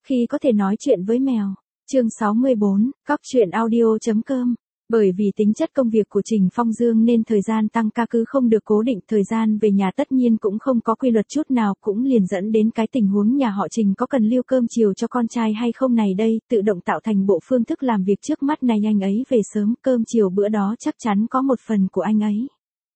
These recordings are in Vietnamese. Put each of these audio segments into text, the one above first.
Khi có thể nói chuyện với mèo. Chương 64, Cóc truyện audio.com. Bởi vì tính chất công việc của Trình Phong Dương nên thời gian tăng ca cứ không được cố định, thời gian về nhà tất nhiên cũng không có quy luật chút nào, cũng liền dẫn đến cái tình huống nhà họ Trình có cần lưu cơm chiều cho con trai hay không này đây, tự động tạo thành bộ phương thức làm việc trước mắt này. Anh ấy về sớm, cơm chiều bữa đó chắc chắn có một phần của anh ấy.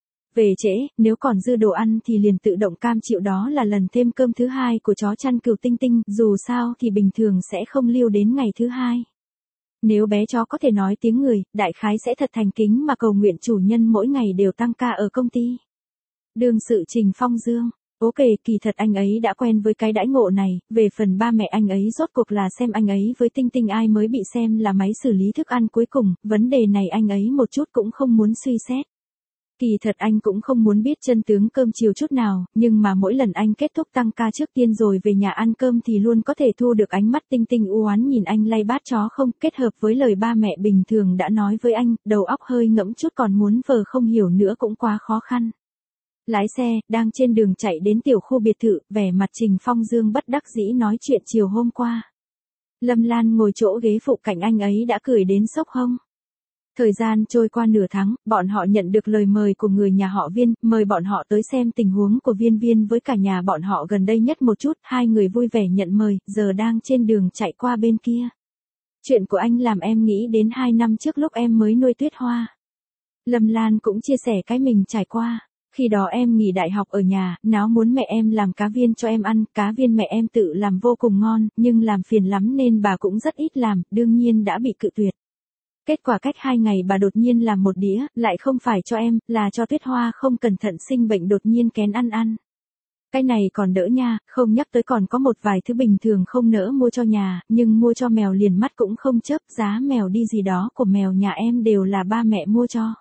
Về trễ, nếu còn dư đồ ăn thì liền tự động cam chịu đó là lần thêm cơm thứ hai của chó chăn cừu Tinh Tinh, dù sao thì bình thường sẽ không lưu đến ngày thứ hai. Nếu bé chó có thể nói tiếng người, đại khái sẽ thật thành kính mà cầu nguyện chủ nhân mỗi ngày đều tăng ca ở công ty. Đương sự Trình Phong Dương. Ok, kỳ thật anh ấy đã quen với cái đãi ngộ này, về phần ba mẹ anh ấy rốt cuộc là xem anh ấy với Tinh Tinh ai mới bị xem là máy xử lý thức ăn cuối cùng, vấn đề này anh ấy một chút cũng không muốn suy xét. Kỳ thật anh cũng không muốn biết chân tướng cơm chiều chút nào, nhưng mà mỗi lần anh kết thúc tăng ca trước tiên rồi về nhà ăn cơm thì luôn có thể thu được ánh mắt Tinh Tinh u oán nhìn anh lay bát chó không, kết hợp với lời ba mẹ bình thường đã nói với anh, đầu óc hơi ngẫm chút còn muốn vờ không hiểu nữa cũng quá khó khăn. Lái xe, đang trên đường chạy đến tiểu khu biệt thự, vẻ mặt Trình Phong Dương bất đắc dĩ nói chuyện chiều hôm qua. Lâm Lan ngồi chỗ ghế phụ cạnh anh ấy đã cười đến sốc hông. Thời gian trôi qua nửa tháng, bọn họ nhận được lời mời của người nhà họ Viên, mời bọn họ tới xem tình huống của Viên Viên với cả nhà bọn họ gần đây nhất một chút, hai người vui vẻ nhận mời, giờ đang trên đường chạy qua bên kia. Chuyện của anh làm em nghĩ đến 2 năm trước lúc em mới nuôi Tuyết Hoa. Lâm Lan cũng chia sẻ cái mình trải qua. Khi đó em nghỉ đại học ở nhà, nó muốn mẹ em làm cá viên cho em ăn, cá viên mẹ em tự làm vô cùng ngon, nhưng làm phiền lắm nên bà cũng rất ít làm, đương nhiên đã bị cự tuyệt. Kết quả cách 2 ngày bà đột nhiên làm một đĩa, lại không phải cho em, là cho Tuyết Hoa không cẩn thận sinh bệnh đột nhiên kén ăn. Cái này còn đỡ nha, không nhắc tới còn có một vài thứ bình thường không nỡ mua cho nhà, nhưng mua cho mèo liền mắt cũng không chớp, giá mèo đi gì đó của mèo nhà em đều là ba mẹ mua cho.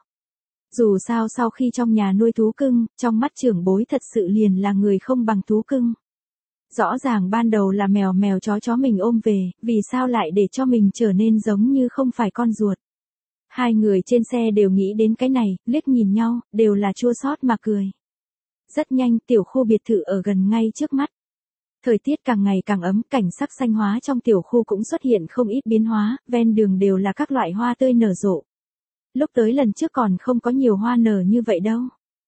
Dù sao sau khi trong nhà nuôi thú cưng, trong mắt trưởng bối thật sự liền là người không bằng thú cưng. Rõ ràng ban đầu là mèo chó mình ôm về, vì sao lại để cho mình trở nên giống như không phải con ruột. Hai người trên xe đều nghĩ đến cái này, liếc nhìn nhau, đều là chua xót mà cười. Rất nhanh, tiểu khu biệt thự ở gần ngay trước mắt. Thời tiết càng ngày càng ấm, cảnh sắc xanh hóa trong tiểu khu cũng xuất hiện không ít biến hóa, ven đường đều là các loại hoa tươi nở rộ. Lúc tới lần trước còn không có nhiều hoa nở như vậy đâu.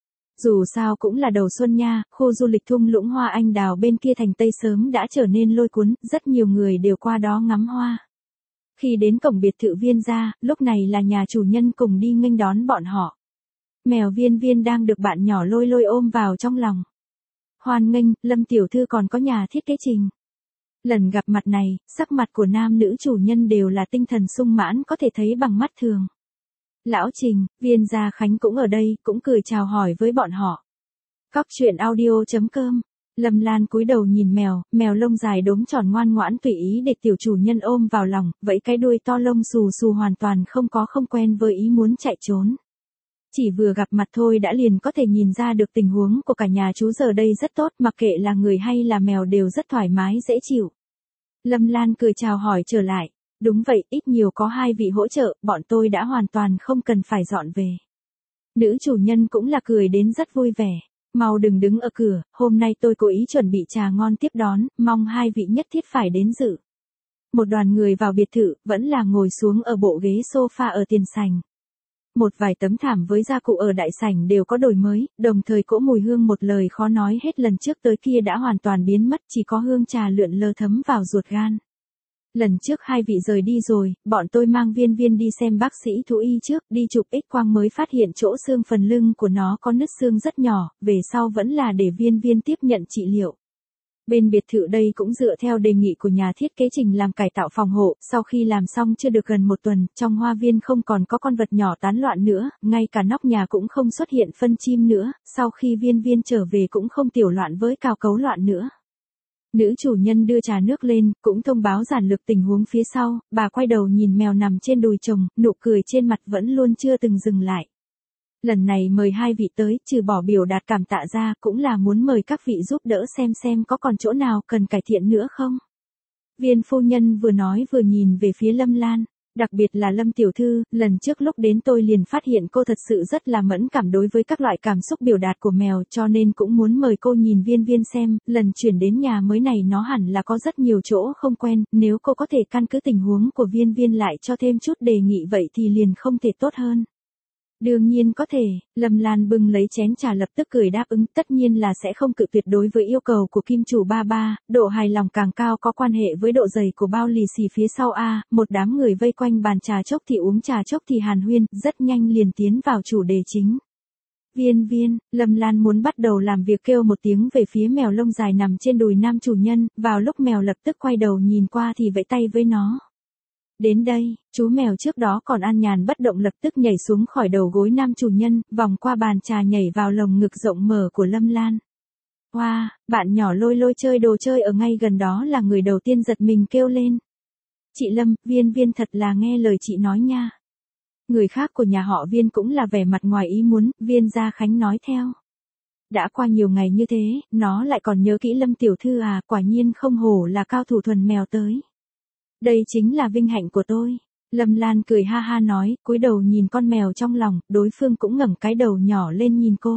Dù sao cũng là đầu xuân nha, khu du lịch thung lũng hoa anh đào bên kia thành Tây sớm đã trở nên lôi cuốn, rất nhiều người đều qua đó ngắm hoa. Khi đến cổng biệt thự Viên gia, lúc này là nhà chủ nhân cùng đi nghênh đón bọn họ. Mèo Viên Viên đang được bạn nhỏ lôi ôm vào trong lòng. Hoan nghênh, Lâm tiểu thư còn có nhà thiết kế Trình. Lần gặp mặt này, sắc mặt của nam nữ chủ nhân đều là tinh thần sung mãn có thể thấy bằng mắt thường. Lão Trình, Viên gia Khánh cũng ở đây, cũng cười chào hỏi với bọn họ. Cóc truyện audio.com. Lâm Lan cúi đầu nhìn mèo lông dài đốm tròn ngoan ngoãn tùy ý để tiểu chủ nhân ôm vào lòng, vẫy cái đuôi to lông xù hoàn toàn không quen với ý muốn chạy trốn. Chỉ vừa gặp mặt thôi đã liền có thể nhìn ra được tình huống của cả nhà chú giờ đây rất tốt, mặc kệ là người hay là mèo đều rất thoải mái dễ chịu. Lâm Lan cười chào hỏi trở lại. Đúng vậy, ít nhiều có hai vị hỗ trợ, bọn tôi đã hoàn toàn không cần phải dọn về. Nữ chủ nhân cũng là cười đến rất vui vẻ. Mau đừng đứng ở cửa, hôm nay tôi cố ý chuẩn bị trà ngon tiếp đón, mong hai vị nhất thiết phải đến dự. Một đoàn người vào biệt thự, vẫn là ngồi xuống ở bộ ghế sofa ở tiền sảnh. Một vài tấm thảm với gia cụ ở đại sảnh đều có đổi mới, đồng thời cỗ mùi hương một lời khó nói hết lần trước tới kia đã hoàn toàn biến mất, chỉ có hương trà lượn lờ thấm vào ruột gan. Lần trước hai vị rời đi rồi, bọn tôi mang Viên Viên đi xem bác sĩ thú y trước, đi chụp X-quang mới phát hiện chỗ xương phần lưng của nó có nứt xương rất nhỏ, về sau vẫn là để Viên Viên tiếp nhận trị liệu. Bên biệt thự đây cũng dựa theo đề nghị của nhà thiết kế Trình làm cải tạo phòng hộ, sau khi làm xong chưa được gần 1 tuần, trong hoa viên không còn có con vật nhỏ tán loạn nữa, ngay cả nóc nhà cũng không xuất hiện phân chim nữa, sau khi Viên Viên trở về cũng không tiểu loạn với cào cấu loạn nữa. Nữ chủ nhân đưa trà nước lên, cũng thông báo giản lược tình huống phía sau, bà quay đầu nhìn mèo nằm trên đùi chồng, nụ cười trên mặt vẫn luôn chưa từng dừng lại. Lần này mời hai vị tới, trừ bỏ biểu đạt cảm tạ ra, cũng là muốn mời các vị giúp đỡ xem có còn chỗ nào cần cải thiện nữa không. Viên phu nhân vừa nói vừa nhìn về phía Lâm Lan. Đặc biệt là Lâm tiểu thư, lần trước lúc đến tôi liền phát hiện cô thật sự rất là mẫn cảm đối với các loại cảm xúc biểu đạt của mèo, cho nên cũng muốn mời cô nhìn Viên Viên xem, lần chuyển đến nhà mới này nó hẳn là có rất nhiều chỗ không quen, nếu cô có thể căn cứ tình huống của Viên Viên lại cho thêm chút đề nghị vậy thì liền không thể tốt hơn. Đương nhiên có thể, Lâm Lan bưng lấy chén trà lập tức cười đáp ứng, tất nhiên là sẽ không cự tuyệt đối với yêu cầu của kim chủ ba ba, độ hài lòng càng cao có quan hệ với độ dày của bao lì xì phía sau a. Một đám người vây quanh bàn trà chốc thì uống trà chốc thì hàn huyên, rất nhanh liền tiến vào chủ đề chính. Viên Viên, Lâm Lan muốn bắt đầu làm việc kêu một tiếng về phía mèo lông dài nằm trên đùi nam chủ nhân, vào lúc mèo lập tức quay đầu nhìn qua thì vẫy tay với nó. Đến đây, chú mèo trước đó còn an nhàn bất động lập tức nhảy xuống khỏi đầu gối nam chủ nhân, vòng qua bàn trà nhảy vào lồng ngực rộng mở của Lâm Lan. Wow, bạn nhỏ Lôi Lôi chơi đồ chơi ở ngay gần đó là người đầu tiên giật mình kêu lên. Chị Lâm, Viên Viên thật là nghe lời chị nói nha. Người khác của nhà họ Viên cũng là vẻ mặt ngoài ý muốn, Viên Gia Khánh nói theo. Đã qua nhiều ngày như thế, nó lại còn nhớ kỹ Lâm tiểu thư à, quả nhiên không hổ là cao thủ thuần mèo tới. Đây chính là vinh hạnh của tôi. Lâm Lan cười ha ha nói, cúi đầu nhìn con mèo trong lòng, đối phương cũng ngẩng cái đầu nhỏ lên nhìn cô.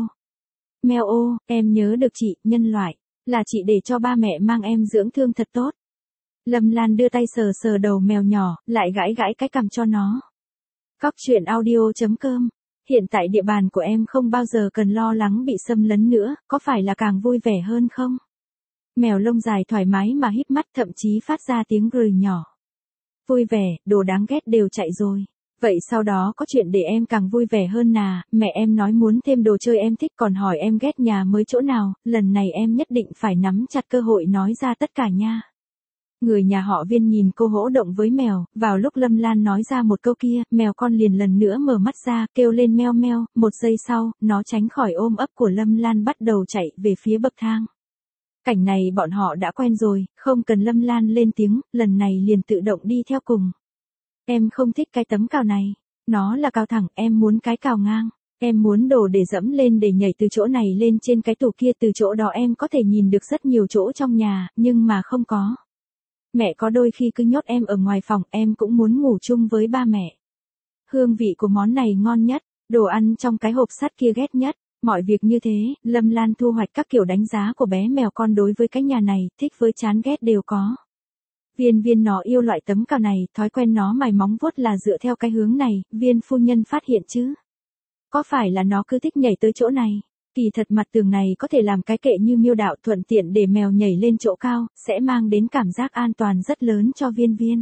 Mèo ô, em nhớ được chị, nhân loại, là chị để cho ba mẹ mang em dưỡng thương thật tốt. Lâm Lan đưa tay sờ sờ đầu mèo nhỏ, lại gãi gãi cái cằm cho nó. Cóc truyện audio.com. Hiện tại địa bàn của em không bao giờ cần lo lắng bị xâm lấn nữa, có phải là càng vui vẻ hơn không? Mèo lông dài thoải mái mà híp mắt thậm chí phát ra tiếng gừ nhỏ. Vui vẻ, đồ đáng ghét đều chạy rồi. Vậy sau đó có chuyện để em càng vui vẻ hơn nà, mẹ em nói muốn thêm đồ chơi em thích còn hỏi em ghét nhà mới chỗ nào, lần này em nhất định phải nắm chặt cơ hội nói ra tất cả nha. Người nhà họ Viên nhìn cô hỗ động với mèo, vào lúc Lâm Lan nói ra một câu kia, mèo con liền lần nữa mở mắt ra, kêu lên meo meo, một giây sau, nó tránh khỏi ôm ấp của Lâm Lan bắt đầu chạy về phía bậc thang. Cảnh này bọn họ đã quen rồi, không cần Lâm Lan lên tiếng, lần này liền tự động đi theo cùng. Em không thích cái tấm cào này, nó là cào thẳng, em muốn cái cào ngang. Em muốn đồ để dẫm lên để nhảy từ chỗ này lên trên cái tủ kia, từ chỗ đó em có thể nhìn được rất nhiều chỗ trong nhà, nhưng mà không có. Mẹ có đôi khi cứ nhốt em ở ngoài phòng, em cũng muốn ngủ chung với ba mẹ. Hương vị của món này ngon nhất, đồ ăn trong cái hộp sắt kia ghét nhất. Mọi việc như thế, Lâm Lan thu hoạch các kiểu đánh giá của bé mèo con đối với cái nhà này, thích với chán ghét đều có. Viên Viên nó yêu loại tấm cào này, thói quen nó mài móng vuốt là dựa theo cái hướng này, Viên phu nhân phát hiện chứ. Có phải là nó cứ thích nhảy tới chỗ này? Kỳ thật mặt tường này có thể làm cái kệ như miêu đạo thuận tiện để mèo nhảy lên chỗ cao, sẽ mang đến cảm giác an toàn rất lớn cho Viên Viên.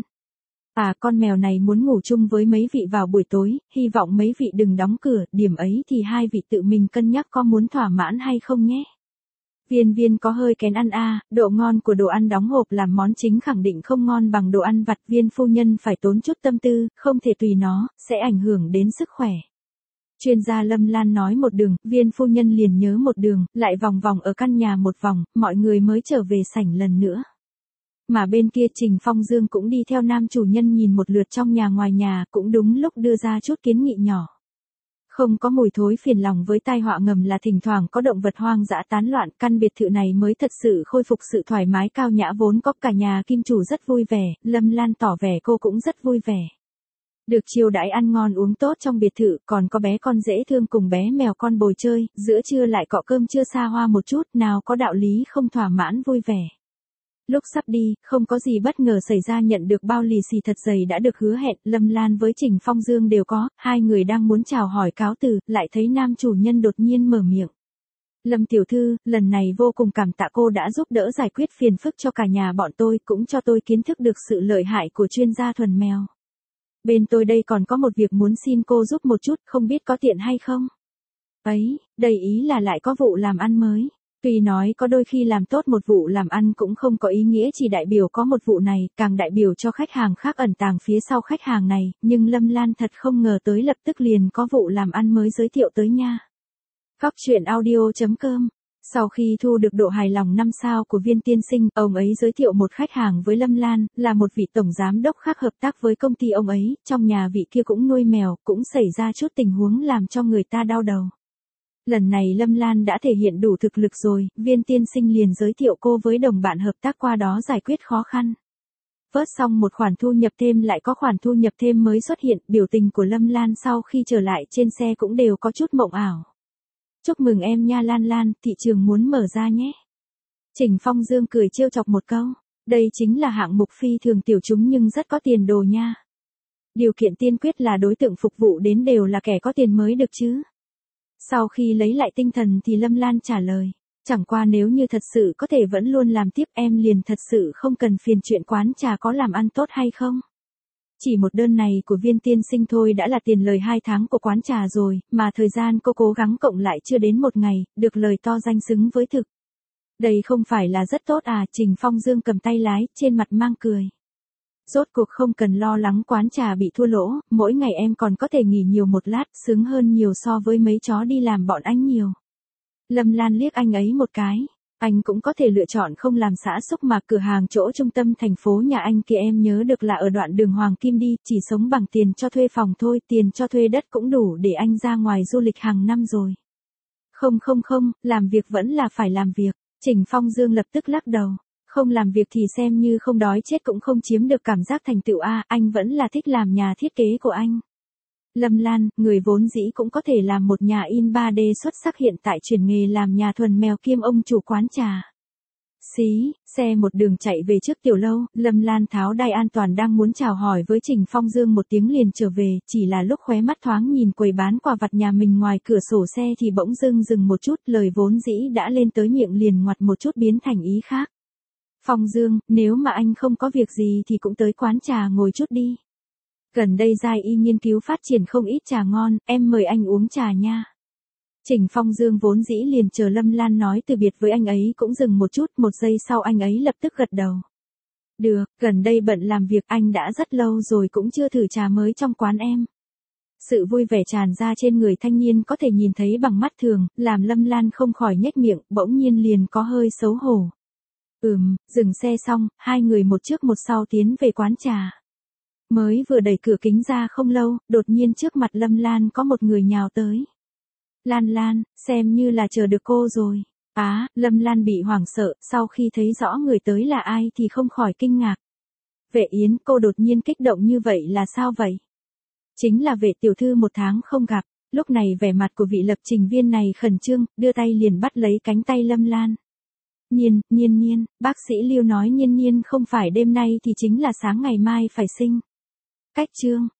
À, con mèo này muốn ngủ chung với mấy vị vào buổi tối, hy vọng mấy vị đừng đóng cửa, điểm ấy thì hai vị tự mình cân nhắc có muốn thỏa mãn hay không nhé. Viên Viên có hơi kén ăn độ ngon của đồ ăn đóng hộp làm món chính khẳng định không ngon bằng đồ ăn vặt, Viên phu nhân phải tốn chút tâm tư, không thể tùy nó, sẽ ảnh hưởng đến sức khỏe. Chuyên gia Lâm Lan nói một đường, Viên phu nhân liền nhớ một đường, lại vòng vòng ở căn nhà một vòng, mọi người mới trở về sảnh lần nữa. Mà bên kia Trình Phong Dương cũng đi theo nam chủ nhân nhìn một lượt trong nhà ngoài nhà, cũng đúng lúc đưa ra chút kiến nghị nhỏ. Không có mùi thối phiền lòng với tai họa ngầm là thỉnh thoảng có động vật hoang dã tán loạn, căn biệt thự này mới thật sự khôi phục sự thoải mái cao nhã vốn có, cả nhà kim chủ rất vui vẻ, Lâm Lan tỏ vẻ cô cũng rất vui vẻ. Được chiêu đãi ăn ngon uống tốt trong biệt thự, còn có bé con dễ thương cùng bé mèo con bồi chơi, giữa trưa lại cọ cơm trưa xa hoa một chút, nào có đạo lý không thỏa mãn vui vẻ. Lúc sắp đi, không có gì bất ngờ xảy ra, nhận được bao lì xì thật dày đã được hứa hẹn, Lâm Lan với Trình Phong Dương đều có, hai người đang muốn chào hỏi cáo từ, lại thấy nam chủ nhân đột nhiên mở miệng. Lâm tiểu thư, lần này vô cùng cảm tạ cô đã giúp đỡ giải quyết phiền phức cho cả nhà bọn tôi, cũng cho tôi kiến thức được sự lợi hại của chuyên gia thuần mèo. Bên tôi đây còn có một việc muốn xin cô giúp một chút, không biết có tiện hay không? Ấy, đây ý là lại có vụ làm ăn mới. Tuy nói có đôi khi làm tốt một vụ làm ăn cũng không có ý nghĩa chỉ đại biểu có một vụ này, càng đại biểu cho khách hàng khác ẩn tàng phía sau khách hàng này, nhưng Lâm Lan thật không ngờ tới lập tức liền có vụ làm ăn mới giới thiệu tới nha. Cóc truyện audio.com. Sau khi thu được độ hài lòng 5 sao của Viên tiên sinh, ông ấy giới thiệu một khách hàng với Lâm Lan, là một vị tổng giám đốc khác hợp tác với công ty ông ấy, trong nhà vị kia cũng nuôi mèo, cũng xảy ra chút tình huống làm cho người ta đau đầu. Lần này Lâm Lan đã thể hiện đủ thực lực rồi, Viên tiên sinh liền giới thiệu cô với đồng bạn hợp tác qua đó giải quyết khó khăn. Vớt xong một khoản thu nhập thêm lại có khoản thu nhập thêm mới xuất hiện, biểu tình của Lâm Lan sau khi trở lại trên xe cũng đều có chút mộng ảo. Chúc mừng em nha Lan Lan, thị trường muốn mở ra nhé. Trình Phong Dương cười trêu chọc một câu, đây chính là hạng mục phi thường tiểu chúng nhưng rất có tiền đồ nha. Điều kiện tiên quyết là đối tượng phục vụ đến đều là kẻ có tiền mới được chứ. Sau khi lấy lại tinh thần thì Lâm Lan trả lời, chẳng qua nếu như thật sự có thể vẫn luôn làm tiếp em liền thật sự không cần phiền chuyện quán trà có làm ăn tốt hay không. Chỉ một đơn này của Viên tiên sinh thôi đã là tiền lời 2 tháng của quán trà rồi, mà thời gian cô cố gắng cộng lại chưa đến 1 ngày, được lời to danh xứng với thực. Đây không phải là rất tốt à, Trình Phong Dương cầm tay lái, trên mặt mang cười. Rốt cuộc không cần lo lắng quán trà bị thua lỗ, mỗi ngày em còn có thể nghỉ nhiều một lát, sướng hơn nhiều so với mấy chó đi làm bọn anh nhiều. Lâm Lan liếc anh ấy một cái, anh cũng có thể lựa chọn không làm xã xúc mà cửa hàng chỗ trung tâm thành phố nhà anh kia em nhớ được là ở đoạn đường Hoàng Kim đi, chỉ sống bằng tiền cho thuê phòng thôi, tiền cho thuê đất cũng đủ để anh ra ngoài du lịch hàng năm rồi. Không, làm việc vẫn là phải làm việc, Trình Phong Dương lập tức lắc đầu. Không làm việc thì xem như không đói chết cũng không chiếm được cảm giác thành tựu a, anh vẫn là thích làm nhà thiết kế của anh. Lâm Lan, người vốn dĩ cũng có thể làm một nhà in 3D xuất sắc hiện tại chuyển nghề làm nhà thuần mèo kiêm ông chủ quán trà. Xí, xe một đường chạy về trước tiểu lâu, Lâm Lan tháo đai an toàn đang muốn chào hỏi với Trình Phong Dương một tiếng liền trở về, chỉ là lúc khóe mắt thoáng nhìn quầy bán quà vặt nhà mình ngoài cửa sổ xe thì bỗng dưng dừng một chút, lời vốn dĩ đã lên tới miệng liền ngoặt một chút biến thành ý khác. Phong Dương, nếu mà anh không có việc gì thì cũng tới quán trà ngồi chút đi. Gần đây Giai Y nghiên cứu phát triển không ít trà ngon, em mời anh uống trà nha. Trình Phong Dương vốn dĩ liền chờ Lâm Lan nói từ biệt với anh ấy cũng dừng một chút, một giây sau anh ấy lập tức gật đầu. Được, gần đây bận làm việc anh đã rất lâu rồi cũng chưa thử trà mới trong quán em. Sự vui vẻ tràn ra trên người thanh niên có thể nhìn thấy bằng mắt thường, làm Lâm Lan không khỏi nhếch miệng, bỗng nhiên liền có hơi xấu hổ. Dừng xe xong, hai người một trước một sau tiến về quán trà. Mới vừa đẩy cửa kính ra không lâu, đột nhiên trước mặt Lâm Lan có một người nhào tới. Lan Lan, xem như là chờ được cô rồi. Lâm Lan bị hoảng sợ, sau khi thấy rõ người tới là ai thì không khỏi kinh ngạc. Vệ Yến, cô đột nhiên kích động như vậy là sao vậy? Chính là Vệ tiểu thư 1 tháng không gặp, lúc này vẻ mặt của vị lập trình viên này khẩn trương, đưa tay liền bắt lấy cánh tay Lâm Lan. Nhiên, bác sĩ Lưu nói Nhiên không phải đêm nay thì chính là sáng ngày mai phải sinh. Cách chương.